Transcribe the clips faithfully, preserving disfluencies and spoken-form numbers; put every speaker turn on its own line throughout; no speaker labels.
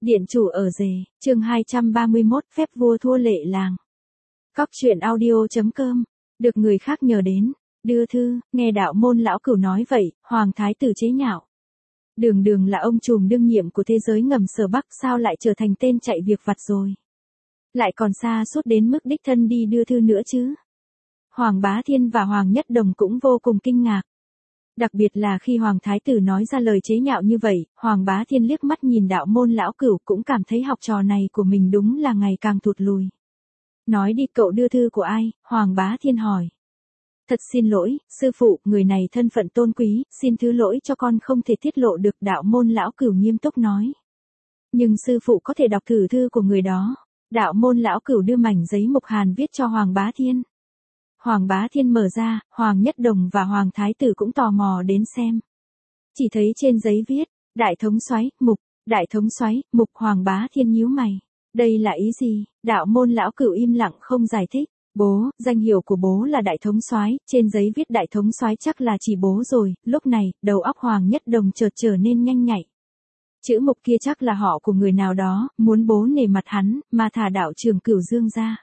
Điện chủ ở rể, chương hai trăm ba mươi mốt, phép vua thua lệ làng. Cóc truyện audio chấm com, được người khác nhờ đến, đưa thư, nghe đạo môn lão cửu nói vậy, hoàng thái tử chế nhạo. Đường đường là ông trùm đương nhiệm của thế giới ngầm Sở Bắc, sao lại trở thành tên chạy việc vặt rồi. Lại còn xa suốt đến mức đích thân đi đưa thư nữa chứ. Hoàng Bá Thiên và Hoàng Nhất Đồng cũng vô cùng kinh ngạc. Đặc biệt là khi Hoàng Thái Tử nói ra lời chế nhạo như vậy, Hoàng Bá Thiên liếc mắt nhìn đạo môn lão cửu cũng cảm thấy học trò này của mình đúng là ngày càng thụt lùi. Nói đi, cậu đưa thư của ai? Hoàng Bá Thiên hỏi. Thật xin lỗi, sư phụ, người này thân phận tôn quý, xin thứ lỗi cho con không thể tiết lộ được, đạo môn lão cửu nghiêm túc nói. Nhưng sư phụ có thể đọc thử thư của người đó. Đạo môn lão cửu đưa mảnh giấy mục hàn viết cho Hoàng Bá Thiên. Hoàng Bá Thiên mở ra, Hoàng Nhất Đồng và Hoàng Thái Tử cũng tò mò đến xem. Chỉ thấy trên giấy viết, Đại Thống Soái, mục, Đại Thống Soái, mục. Hoàng Bá Thiên nhíu mày. Đây là ý gì? Đạo môn lão cửu im lặng không giải thích. Bố, danh hiệu của bố là Đại Thống Soái, trên giấy viết Đại Thống Soái chắc là chỉ bố rồi. Lúc này, đầu óc Hoàng Nhất Đồng chợt trở nên nhanh nhạy. Chữ mục kia chắc là họ của người nào đó, muốn bố nể mặt hắn, mà thả đạo trưởng Cửu Dương ra.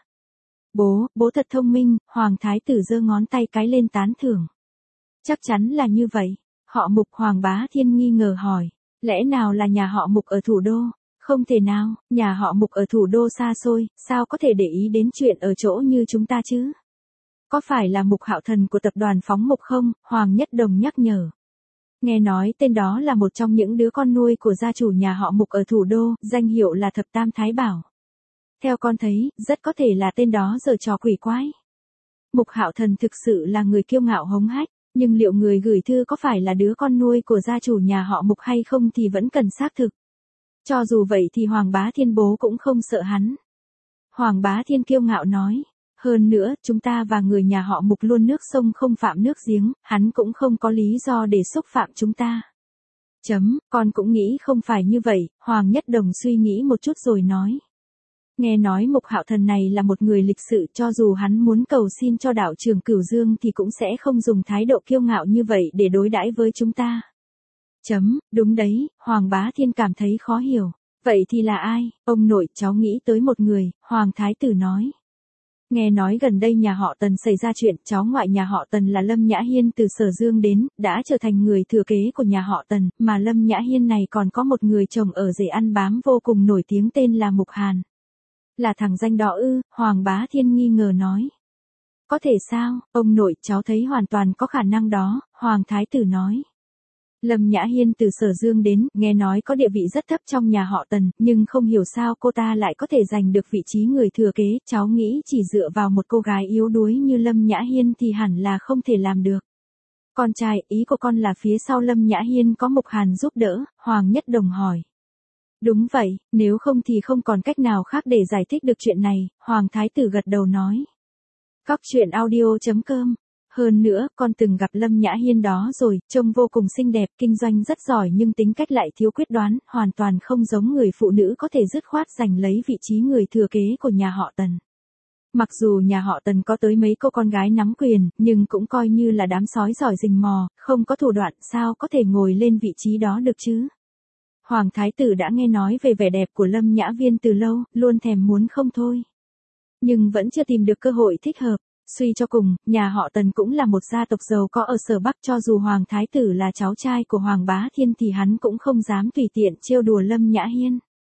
Bố, bố thật thông minh. Hoàng Thái Tử giơ ngón tay cái lên tán thưởng. Chắc chắn là như vậy. Họ Mục? Hoàng Bá Thiên nghi ngờ hỏi. Lẽ nào là nhà họ Mục ở thủ đô? Không thể nào, nhà họ Mục ở thủ đô xa xôi, sao có thể để ý đến chuyện ở chỗ như chúng ta chứ? Có phải là Mục Hạo Thần của tập đoàn Phóng Mục không? Hoàng Nhất Đồng nhắc nhở. Nghe nói tên đó là một trong những đứa con nuôi của gia chủ nhà họ Mục ở thủ đô, danh hiệu là Thập Tam Thái Bảo. Theo con thấy, rất có thể là tên đó giở trò quỷ quái. Mục Hạo Thần thực sự là người kiêu ngạo hống hách, nhưng liệu người gửi thư có phải là đứa con nuôi của gia chủ nhà họ Mục hay không thì vẫn cần xác thực. Cho dù vậy thì Hoàng Bá Thiên bố cũng không sợ hắn. Hoàng Bá Thiên kiêu ngạo nói, hơn nữa, chúng ta và người nhà họ Mục luôn nước sông không phạm nước giếng, hắn cũng không có lý do để xúc phạm chúng ta. Chấm, con cũng nghĩ không phải như vậy. Hoàng Nhất Đồng suy nghĩ một chút rồi nói. Nghe nói Mục Hạo Thần này là một người lịch sự, cho dù hắn muốn cầu xin cho đạo trưởng Cửu Dương thì cũng sẽ không dùng thái độ kiêu ngạo như vậy để đối đãi với chúng ta. Chấm, đúng đấy. Hoàng Bá Thiên cảm thấy khó hiểu. Vậy thì là ai? Ông nội, cháu nghĩ tới một người. Hoàng Thái Tử nói. Nghe nói gần đây nhà họ Tần xảy ra chuyện, cháu ngoại nhà họ Tần là Lâm Nhã Hiên từ Sở Dương đến, đã trở thành người thừa kế của nhà họ Tần, mà Lâm Nhã Hiên này còn có một người chồng ở rể ăn bám vô cùng nổi tiếng tên là Mục Hàn. Là thằng danh đó ư? Hoàng Bá Thiên nghi ngờ nói. Có thể sao? Ông nội, cháu thấy hoàn toàn có khả năng đó. Hoàng Thái Tử nói. Lâm Nhã Hiên từ Sở Dương đến, nghe nói có địa vị rất thấp trong nhà họ Tần, nhưng không hiểu sao cô ta lại có thể giành được vị trí người thừa kế. Cháu nghĩ chỉ dựa vào một cô gái yếu đuối như Lâm Nhã Hiên thì hẳn là không thể làm được. Con trai, ý của con là phía sau Lâm Nhã Hiên có Mục Hàn giúp đỡ? Hoàng Nhất Đồng hỏi. Đúng vậy, nếu không thì không còn cách nào khác để giải thích được chuyện này. Hoàng Thái Tử gật đầu nói. Cóc truyện audio chấm com. Hơn nữa, con từng gặp Lâm Nhã Hiên đó rồi, trông vô cùng xinh đẹp, kinh doanh rất giỏi nhưng tính cách lại thiếu quyết đoán, hoàn toàn không giống người phụ nữ có thể dứt khoát giành lấy vị trí người thừa kế của nhà họ Tần. Mặc dù nhà họ Tần có tới mấy cô con gái nắm quyền, nhưng cũng coi như là đám sói giỏi rình mò, không có thủ đoạn, sao có thể ngồi lên vị trí đó được chứ? Hoàng Thái Tử đã nghe nói về vẻ đẹp của Lâm Nhã Viên từ lâu, luôn thèm muốn không thôi. Nhưng vẫn chưa tìm được cơ hội thích hợp. Suy cho cùng, nhà họ Tần cũng là một gia tộc giàu có ở Sở Bắc, cho dù Hoàng Thái Tử là cháu trai của Hoàng Bá Thiên thì hắn cũng không dám tùy tiện trêu đùa Lâm Nhã Hiên.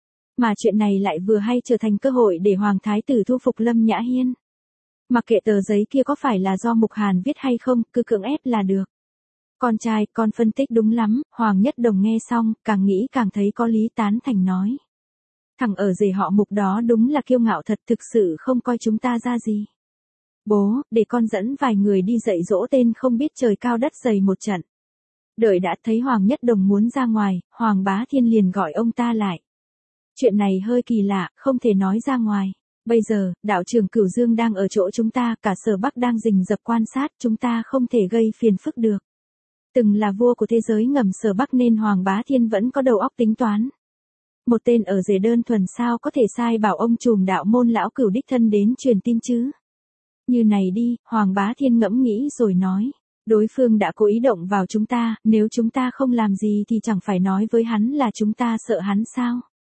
Mà chuyện này lại vừa hay trở thành cơ hội để Hoàng Thái Tử thu phục Lâm Nhã Hiên. Mặc kệ tờ giấy kia có phải là do Mục Hàn viết hay không, cứ cưỡng ép là được. Con trai, con phân tích đúng lắm. Hoàng Nhất Đồng nghe xong, càng nghĩ càng thấy có lý, tán thành nói. Thằng ở rể họ Mục đó đúng là kiêu ngạo thật, thực sự không coi chúng ta ra gì. Bố, để con dẫn vài người đi dạy dỗ tên không biết trời cao đất dày một trận. Đợi đã thấy Hoàng Nhất Đồng muốn ra ngoài, Hoàng Bá Thiên liền gọi ông ta lại. Chuyện này hơi kỳ lạ, không thể nói ra ngoài. Bây giờ, đạo trưởng Cửu Dương đang ở chỗ chúng ta, cả Sở Bắc đang rình rập quan sát, chúng ta không thể gây phiền phức được. Từng là vua của thế giới ngầm Sở Bắc nên Hoàng Bá Thiên vẫn có đầu óc tính toán. Một tên ở rể đơn thuần sao có thể sai bảo ông trùm đạo môn lão cửu đích thân đến truyền tin chứ? Như này đi, Hoàng Bá Thiên ngẫm nghĩ rồi nói. Đối phương đã cố ý động vào chúng ta, nếu chúng ta không làm gì thì chẳng phải nói với hắn là chúng ta sợ hắn sao?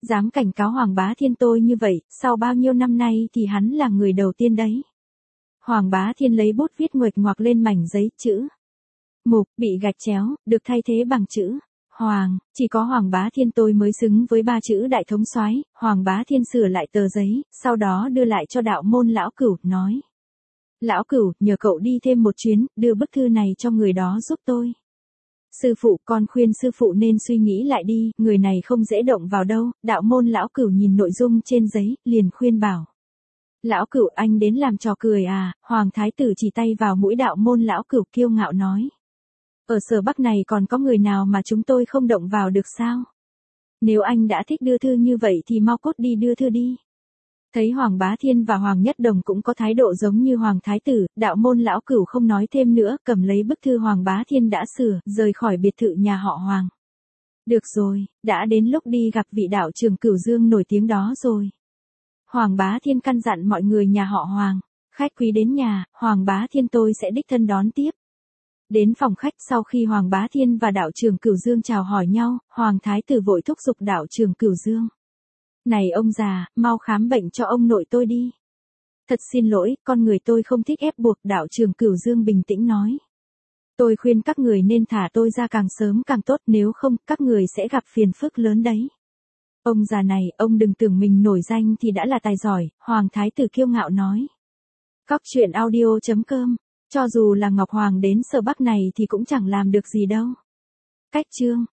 Dám cảnh cáo Hoàng Bá Thiên tôi như vậy, sau bao nhiêu năm nay thì hắn là người đầu tiên đấy. Hoàng Bá Thiên lấy bút viết nguệch ngoạc lên mảnh giấy chữ Mục bị gạch chéo, được thay thế bằng chữ Hoàng, chỉ có Hoàng Bá Thiên tôi mới xứng với ba chữ đại thống soái. Hoàng Bá Thiên sửa lại tờ giấy, sau đó đưa lại cho đạo môn lão cửu, nói. Lão cửu, nhờ cậu đi thêm một chuyến, đưa bức thư này cho người đó giúp tôi. Sư phụ, con khuyên sư phụ nên suy nghĩ lại đi, người này không dễ động vào đâu. Đạo môn lão cửu nhìn nội dung trên giấy, liền khuyên bảo. Lão cửu, anh đến làm trò cười à? Hoàng thái tử chỉ tay vào mũi đạo môn lão cửu kiêu ngạo nói. Ở Sở Bắc này còn có người nào mà chúng tôi không động vào được sao? Nếu anh đã thích đưa thư như vậy thì mau cốt đi đưa thư đi. Thấy Hoàng Bá Thiên và Hoàng Nhất Đồng cũng có thái độ giống như Hoàng thái tử, đạo môn lão cửu không nói thêm nữa, cầm lấy bức thư Hoàng Bá Thiên đã sửa, rời khỏi biệt thự nhà họ Hoàng. Được rồi, đã đến lúc đi gặp vị đạo trưởng Cửu Dương nổi tiếng đó rồi. Hoàng Bá Thiên căn dặn mọi người nhà họ Hoàng, khách quý đến nhà, Hoàng Bá Thiên tôi sẽ đích thân đón tiếp. Đến phòng khách sau khi Hoàng Bá Thiên và đạo trưởng Cửu Dương chào hỏi nhau, Hoàng thái tử vội thúc giục đạo trưởng Cửu Dương. Này ông già, mau khám bệnh cho ông nội tôi đi. Thật xin lỗi, con người tôi không thích ép buộc, đạo trưởng Cửu Dương bình tĩnh nói. Tôi khuyên các người nên thả tôi ra càng sớm càng tốt, nếu không, các người sẽ gặp phiền phức lớn đấy. Ông già này, ông đừng tưởng mình nổi danh thì đã là tài giỏi, Hoàng thái tử kiêu ngạo nói. Cóc truyện audio chấm com, cho dù là Ngọc Hoàng đến Sở Bắc này thì cũng chẳng làm được gì đâu. Cách chương